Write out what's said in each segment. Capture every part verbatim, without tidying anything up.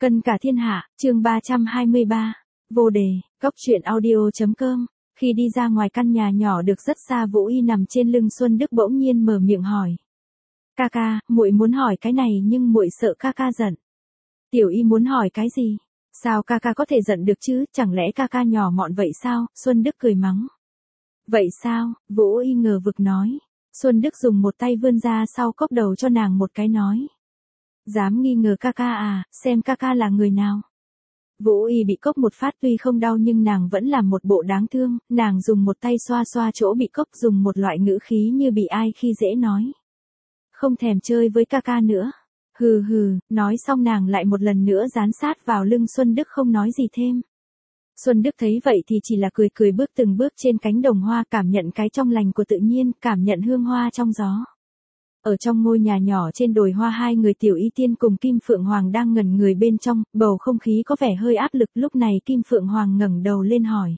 Cân cả thiên hạ, chương ba trăm hai mươi ba. Vô đề, góc truyện audio.com. Khi đi ra ngoài căn nhà nhỏ được rất xa, Vũ Y nằm trên lưng Xuân Đức bỗng nhiên mở miệng hỏi. Ca ca, muội muốn hỏi cái này nhưng muội sợ ca ca giận. Tiểu Y muốn hỏi cái gì? Sao ca ca có thể giận được chứ, chẳng lẽ ca ca nhỏ mọn vậy sao? Xuân Đức cười mắng. Vậy sao? Vũ Y ngờ vực nói. Xuân Đức dùng một tay vươn ra sau cốc đầu cho nàng một cái nói. Dám nghi ngờ ca ca à, xem ca ca là người nào. Vũ Y bị cốc một phát tuy không đau nhưng nàng vẫn làm một bộ đáng thương, nàng dùng một tay xoa xoa chỗ bị cốc, dùng một loại ngữ khí như bị ai khi dễ nói. Không thèm chơi với ca ca nữa. Hừ hừ, nói xong nàng lại một lần nữa dán sát vào lưng Xuân Đức không nói gì thêm. Xuân Đức thấy vậy thì chỉ là cười cười bước từng bước trên cánh đồng hoa, cảm nhận cái trong lành của tự nhiên, cảm nhận hương hoa trong gió. Ở trong ngôi nhà nhỏ trên đồi hoa, hai người Tiểu Y Tiên cùng Kim Phượng Hoàng đang ngẩn người bên trong, bầu không khí có vẻ hơi áp lực. Lúc này Kim Phượng Hoàng ngẩng đầu lên hỏi.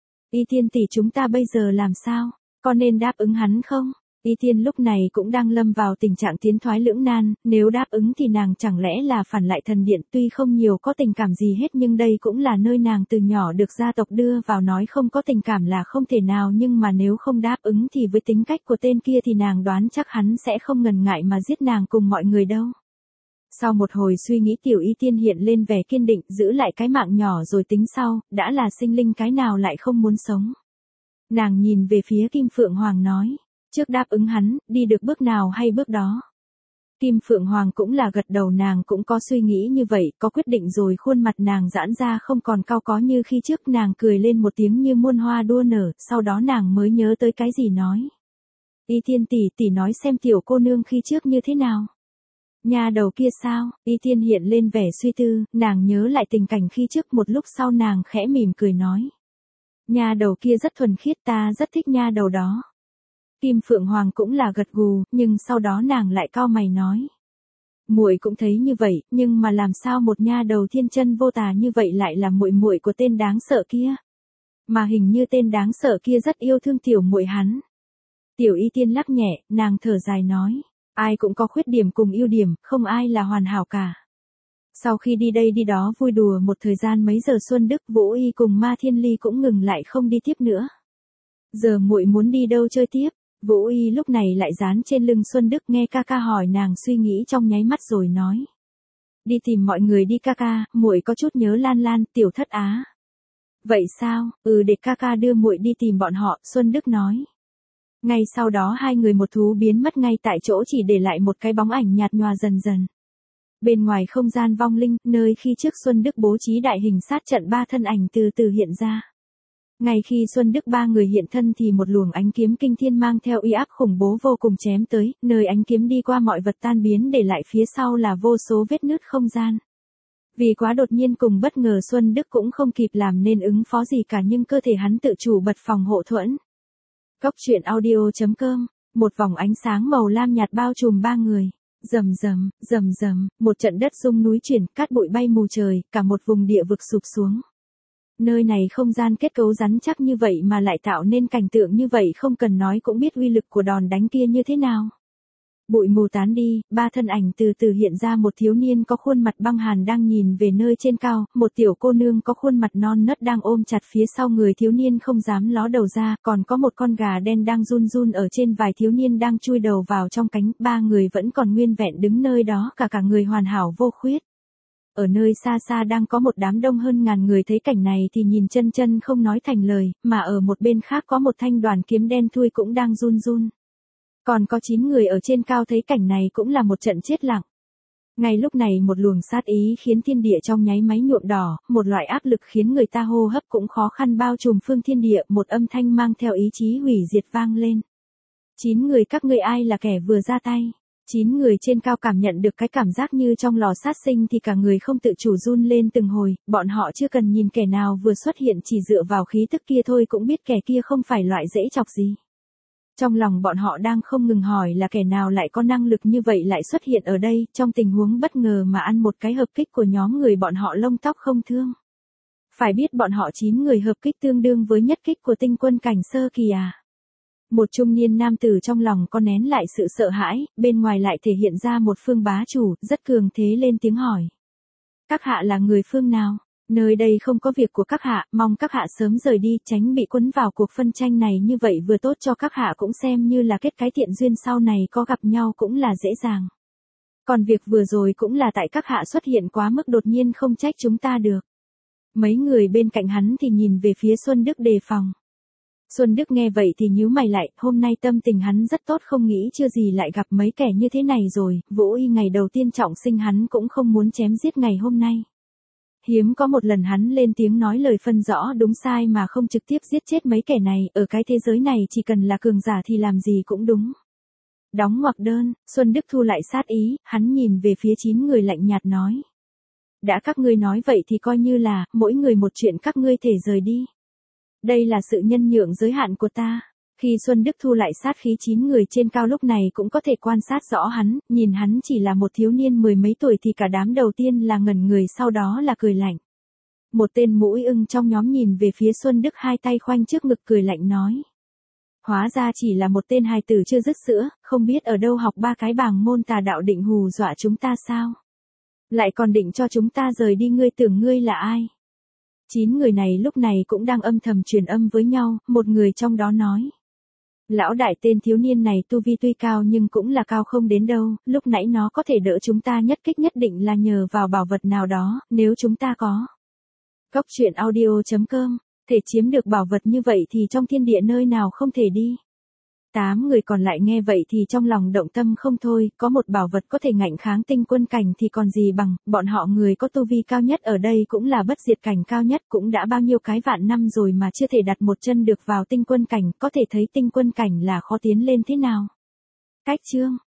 Y Tiên tỷ, chúng ta bây giờ làm sao? Có nên đáp ứng hắn không? Y Tiên lúc này cũng đang lâm vào tình trạng tiến thoái lưỡng nan, nếu đáp ứng thì nàng chẳng lẽ là phản lại thần điện, tuy không nhiều có tình cảm gì hết nhưng đây cũng là nơi nàng từ nhỏ được gia tộc đưa vào, nói không có tình cảm là không thể nào, nhưng mà nếu không đáp ứng thì với tính cách của tên kia thì nàng đoán chắc hắn sẽ không ngần ngại mà giết nàng cùng mọi người đâu. Sau một hồi suy nghĩ, Tiểu Y Tiên hiện lên vẻ kiên định, giữ lại cái mạng nhỏ rồi tính sau, đã là sinh linh cái nào lại không muốn sống. Nàng nhìn về phía Kim Phượng Hoàng nói. Trước đáp ứng hắn, đi được bước nào hay bước đó. Kim Phượng Hoàng cũng là gật đầu, nàng cũng có suy nghĩ như vậy, có quyết định rồi, khuôn mặt nàng giãn ra không còn cau có như khi trước, nàng cười lên một tiếng như muôn hoa đua nở, sau đó nàng mới nhớ tới cái gì nói. Y Tiên tỷ, tỷ nói xem tiểu cô nương khi trước như thế nào. Nhà đầu kia sao? Y Tiên hiện lên vẻ suy tư, nàng nhớ lại tình cảnh khi trước, một lúc sau nàng khẽ mỉm cười nói. Nhà đầu kia rất thuần khiết, ta rất thích nha đầu đó. Kim Phượng Hoàng cũng là gật gù, nhưng sau đó nàng lại cau mày nói. Muội cũng thấy như vậy, nhưng mà làm sao một nha đầu thiên chân vô tà như vậy lại là muội muội của tên đáng sợ kia? Mà hình như tên đáng sợ kia rất yêu thương tiểu muội hắn. Tiểu Y Tiên lắc nhẹ, nàng thở dài nói. Ai cũng có khuyết điểm cùng ưu điểm, không ai là hoàn hảo cả. Sau khi đi đây đi đó vui đùa một thời gian mấy giờ, Xuân Đức, Vũ Y cùng Ma Thiên Ly cũng ngừng lại không đi tiếp nữa. Giờ muội muốn đi đâu chơi tiếp? Vũ Y lúc này lại dán trên lưng Xuân Đức, nghe ca ca hỏi nàng suy nghĩ trong nháy mắt rồi nói. Đi tìm mọi người đi ca ca, muội có chút nhớ Lan Lan, Tiểu Thất Á. Vậy sao? Ừ, để ca ca đưa muội đi tìm bọn họ, Xuân Đức nói. Ngay sau đó hai người một thú biến mất ngay tại chỗ, chỉ để lại một cái bóng ảnh nhạt nhòa dần dần. Bên ngoài không gian vong linh, nơi khi trước Xuân Đức bố trí đại hình sát trận, ba thân ảnh từ từ hiện ra. Ngay khi Xuân Đức ba người hiện thân thì một luồng ánh kiếm kinh thiên mang theo uy áp khủng bố vô cùng chém tới, nơi ánh kiếm đi qua mọi vật tan biến, để lại phía sau là vô số vết nứt không gian. Vì quá đột nhiên cùng bất ngờ, Xuân Đức cũng không kịp làm nên ứng phó gì cả, nhưng cơ thể hắn tự chủ bật phòng hộ thuẫn. Góc truyện audio.com. Một vòng ánh sáng màu lam nhạt bao trùm ba người. Rầm rầm, rầm rầm, một trận đất rung núi chuyển, cát bụi bay mù trời, cả một vùng địa vực sụp xuống. Nơi này không gian kết cấu rắn chắc như vậy mà lại tạo nên cảnh tượng như vậy, không cần nói cũng biết uy lực của đòn đánh kia như thế nào. Bụi mù tán đi, ba thân ảnh từ từ hiện ra, một thiếu niên có khuôn mặt băng hàn đang nhìn về nơi trên cao, một tiểu cô nương có khuôn mặt non nớt đang ôm chặt phía sau người thiếu niên không dám ló đầu ra, còn có một con gà đen đang run run ở trên vai thiếu niên đang chui đầu vào trong cánh, ba người vẫn còn nguyên vẹn đứng nơi đó, cả cả người hoàn hảo vô khuyết. Ở nơi xa xa đang có một đám đông hơn ngàn người, thấy cảnh này thì nhìn chân chân không nói thành lời, mà ở một bên khác có một thanh đoàn kiếm đen thui cũng đang run run. Còn có chín người ở trên cao thấy cảnh này cũng là một trận chết lặng. Ngay lúc này một luồng sát ý khiến thiên địa trong nháy máy nhuộm đỏ, một loại áp lực khiến người ta hô hấp cũng khó khăn bao trùm phương thiên địa, một âm thanh mang theo ý chí hủy diệt vang lên. Chín người các ngươi ai là kẻ vừa ra tay? Chín người trên cao cảm nhận được cái cảm giác như trong lò sát sinh thì cả người không tự chủ run lên từng hồi, bọn họ chưa cần nhìn kẻ nào vừa xuất hiện, chỉ dựa vào khí tức kia thôi cũng biết kẻ kia không phải loại dễ chọc gì. Trong lòng bọn họ đang không ngừng hỏi là kẻ nào lại có năng lực như vậy lại xuất hiện ở đây, trong tình huống bất ngờ mà ăn một cái hợp kích của nhóm người bọn họ lông tóc không thương. Phải biết bọn họ chín người hợp kích tương đương với nhất kích của tinh quân cảnh sơ kỳ à. Một trung niên nam tử trong lòng có nén lại sự sợ hãi, bên ngoài lại thể hiện ra một phương bá chủ, rất cường thế lên tiếng hỏi. Các hạ là người phương nào? Nơi đây không có việc của các hạ, mong các hạ sớm rời đi, tránh bị cuốn vào cuộc phân tranh này, như vậy vừa tốt cho các hạ cũng xem như là kết cái thiện duyên, sau này có gặp nhau cũng là dễ dàng. Còn việc vừa rồi cũng là tại các hạ xuất hiện quá mức đột nhiên, không trách chúng ta được. Mấy người bên cạnh hắn thì nhìn về phía Xuân Đức đề phòng. Xuân Đức nghe vậy thì nhíu mày lại, hôm nay tâm tình hắn rất tốt, không nghĩ chưa gì lại gặp mấy kẻ như thế này rồi, Vũ Y ngày đầu tiên trọng sinh hắn cũng không muốn chém giết ngày hôm nay. Hiếm có một lần hắn lên tiếng nói lời phân rõ đúng sai mà không trực tiếp giết chết mấy kẻ này, ở cái thế giới này chỉ cần là cường giả thì làm gì cũng đúng. Đóng ngoặc đơn, Xuân Đức thu lại sát ý, hắn nhìn về phía chín người lạnh nhạt nói. Đã các ngươi nói vậy thì coi như là, mỗi người một chuyện, các ngươi thể rời đi. Đây là sự nhân nhượng giới hạn của ta. Khi Xuân Đức thu lại sát khí, chín người trên cao lúc này cũng có thể quan sát rõ hắn, nhìn hắn chỉ là một thiếu niên mười mấy tuổi thì cả đám đầu tiên là ngẩn người, sau đó là cười lạnh. Một tên mũi ưng trong nhóm nhìn về phía Xuân Đức, hai tay khoanh trước ngực cười lạnh nói. Hóa ra chỉ là một tên hài tử chưa dứt sữa, không biết ở đâu học ba cái bảng môn tà đạo, định hù dọa chúng ta sao? Lại còn định cho chúng ta rời đi, ngươi tưởng ngươi là ai? Chín người này lúc này cũng đang âm thầm truyền âm với nhau, một người trong đó nói. Lão đại, tên thiếu niên này tu vi tuy cao nhưng cũng là cao không đến đâu, lúc nãy nó có thể đỡ chúng ta nhất kích nhất định là nhờ vào bảo vật nào đó, nếu chúng ta có. Góc truyện audio chấm com, thể chiếm được bảo vật như vậy thì trong thiên địa nơi nào không thể đi. Tám người còn lại nghe vậy thì trong lòng động tâm không thôi, có một bảo vật có thể ngạnh kháng tinh quân cảnh thì còn gì bằng, bọn họ người có tu vi cao nhất ở đây cũng là bất diệt cảnh cao nhất, cũng đã bao nhiêu cái vạn năm rồi mà chưa thể đặt một chân được vào tinh quân cảnh, có thể thấy tinh quân cảnh là khó tiến lên thế nào. Cách chương